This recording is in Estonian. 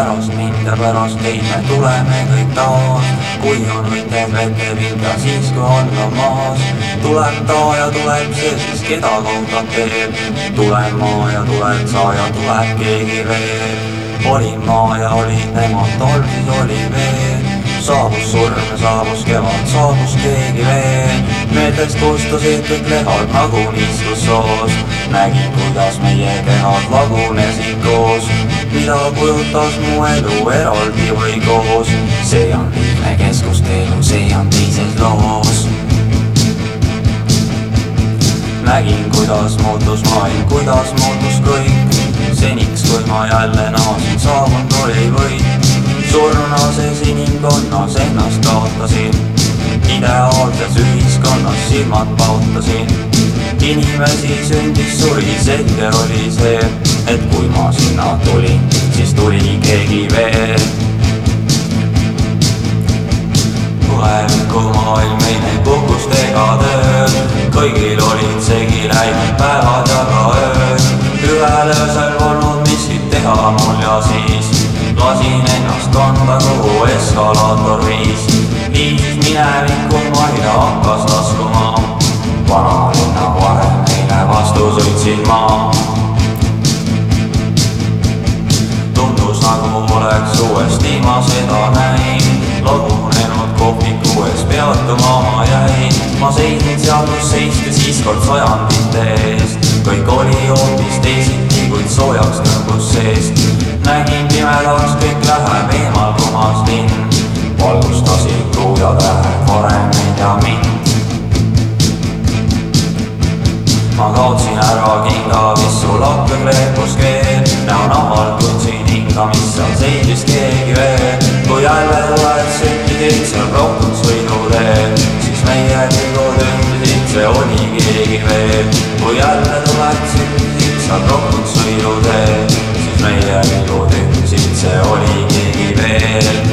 pärast mind ja pärast teid me tuleme kõik taas. Kui on võited vetepind ja siis kui olla maas. Tuleb ta ja tuleb see, siis keda kohtab veel. Tulen ma ja tuled sa ja tuleb keegi veel. Olin ma ja olid nemad, tol siis oli veel. Saabus surm ja saabus kevad, saabus keegi veel. Meeltest kustusid kõik lehad nagu niiskussoos. Nägin, kuidas meie kehad lagunesid koos. Mida kujutas mu elu eraldi või koos. See on liigne keskustelu, see on teises loos. Nägin, kuidas muutus maailm, kuidas muutus kõik. Seniks, kui ma jälle naasin, saabunud oli võit. Surna sees inimkonnas ennast kaotasin. Ideaalses ühiskonnas silmad paotasin. Inimesi sündis, suri, selge oli see, et kui ma sinna tulin, siis tuli keegi veel. Tuleviku maailm ei näinud puhkust ega tööd. Kõigil olid segi läinud päevad ja ka ööd. Ühel öösel polnud miskit teha mul ja siis lasin ennast kanda, kuhu eskalaator viis. Viisis minevikku maile hakkas laskuma. Vanalinna varem meile vastu sõitsin ma. Tundus nagu oleks uuesti ma seda näin. Lagunenud kohviku ees peatuma ma jäin. Ma seisin seal, kus seisti siis kord sajandite eest. Kõik oli hoopis teisiti, kuid soojaks tõmbus seest. Nägin pimedaks, kõik läheb eemal puhas linn. Valgustasid tuujad läheb varem meid ja mind. Ma kaotsin ära kinga, mis sul hakkab leepus keel. Näo nahal tundsin hinga, mis seal seisis keegi veel. Kui jälle tuled süttisid seal rohkem sõiduteel, siis meie pilgud ündisid, see oli keegi veel. Kui jälle tuled süttisid seal rohkem sõiduteel, siis meie pilgud ündisid, see oli keegi veel.